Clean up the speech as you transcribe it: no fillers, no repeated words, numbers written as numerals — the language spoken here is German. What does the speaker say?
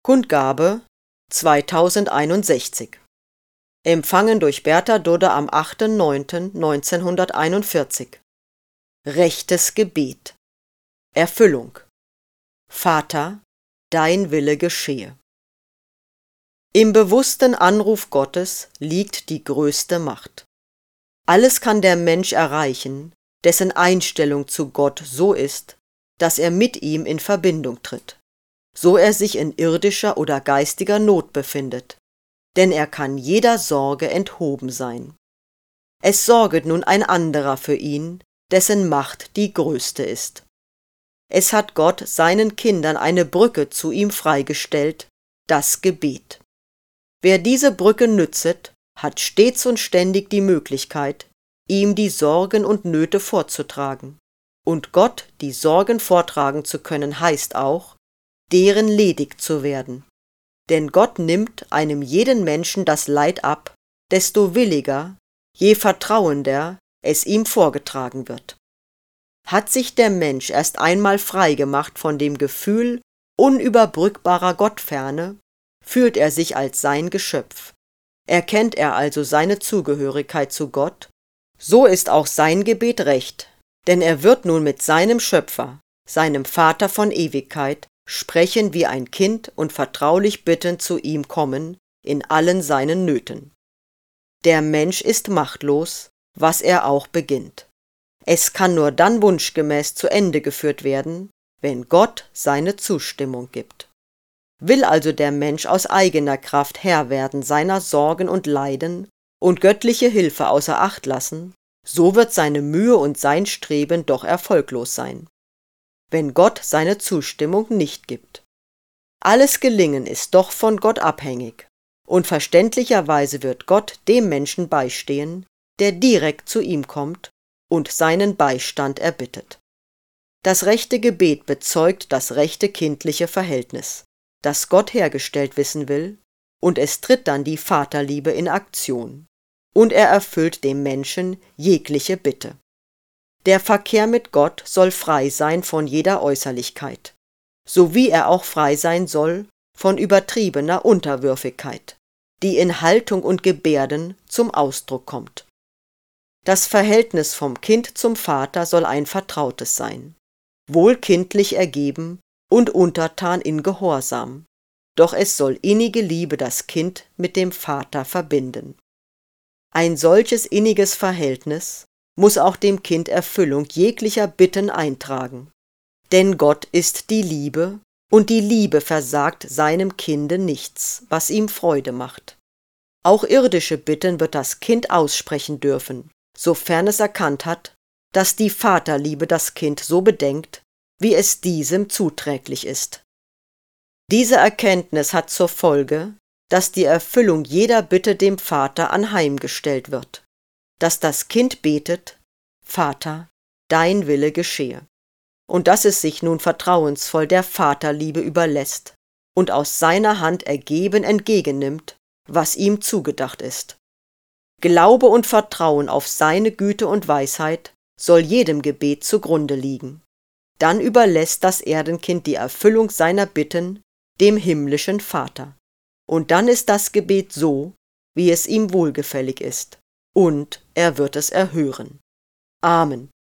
Kundgabe 2061. Empfangen durch Bertha Dudde am 8.9.1941. Rechtes Gebet. Erfüllung. Vater, dein Wille geschehe. Im bewussten Anruf Gottes liegt die größte Macht. Alles kann der Mensch erreichen, dessen Einstellung zu Gott so ist, dass er mit ihm in Verbindung tritt, so er sich in irdischer oder geistiger Not befindet, denn er kann jeder Sorge enthoben sein. Es sorget nun ein anderer für ihn, dessen Macht die größte ist. Es hat Gott seinen Kindern eine Brücke zu ihm freigestellt, das Gebet. Wer diese Brücke nützet, hat stets und ständig die Möglichkeit, ihm die Sorgen und Nöte vorzutragen. Und Gott die Sorgen vortragen zu können, heißt auch, deren ledig zu werden. Denn Gott nimmt einem jeden Menschen das Leid ab, desto williger, je vertrauender es ihm vorgetragen wird. Hat sich der Mensch erst einmal frei gemacht von dem Gefühl unüberbrückbarer Gottferne, fühlt er sich als sein Geschöpf. Erkennt er also seine Zugehörigkeit zu Gott, so ist auch sein Gebet recht, denn er wird nun mit seinem Schöpfer, seinem Vater von Ewigkeit, sprechen wie ein Kind und vertraulich bittend zu ihm kommen in allen seinen Nöten. Der Mensch ist machtlos, was er auch beginnt. Es kann nur dann wunschgemäß zu Ende geführt werden, wenn Gott seine Zustimmung gibt. Will also der Mensch aus eigener Kraft Herr werden seiner Sorgen und Leiden und göttliche Hilfe außer Acht lassen, so wird seine Mühe und sein Streben doch erfolglos sein, wenn Gott seine Zustimmung nicht gibt. Alles Gelingen ist doch von Gott abhängig, und verständlicherweise wird Gott dem Menschen beistehen, der direkt zu ihm kommt und seinen Beistand erbittet. Das rechte Gebet bezeugt das rechte kindliche Verhältnis, das Gott hergestellt wissen will, und es tritt dann die Vaterliebe in Aktion, und er erfüllt dem Menschen jegliche Bitte. Der Verkehr mit Gott soll frei sein von jeder Äußerlichkeit, so wie er auch frei sein soll von übertriebener Unterwürfigkeit, die in Haltung und Gebärden zum Ausdruck kommt. Das Verhältnis vom Kind zum Vater soll ein vertrautes sein, wohl kindlich ergeben und untertan in Gehorsam, doch es soll innige Liebe das Kind mit dem Vater verbinden. Ein solches inniges Verhältnis muss auch dem Kind Erfüllung jeglicher Bitten eintragen, denn Gott ist die Liebe, und die Liebe versagt seinem Kinde nichts, was ihm Freude macht. Auch irdische Bitten wird das Kind aussprechen dürfen, sofern es erkannt hat, dass die Vaterliebe das Kind so bedenkt, wie es diesem zuträglich ist. Diese Erkenntnis hat zur Folge, dass die Erfüllung jeder Bitte dem Vater anheimgestellt wird, dass das Kind betet, Vater, dein Wille geschehe, und dass es sich nun vertrauensvoll der Vaterliebe überlässt und aus seiner Hand ergeben entgegennimmt, was ihm zugedacht ist. Glaube und Vertrauen auf seine Güte und Weisheit soll jedem Gebet zugrunde liegen. Dann überlässt das Erdenkind die Erfüllung seiner Bitten dem himmlischen Vater. Und dann ist das Gebet so, wie es ihm wohlgefällig ist, und er wird es erhören. Amen.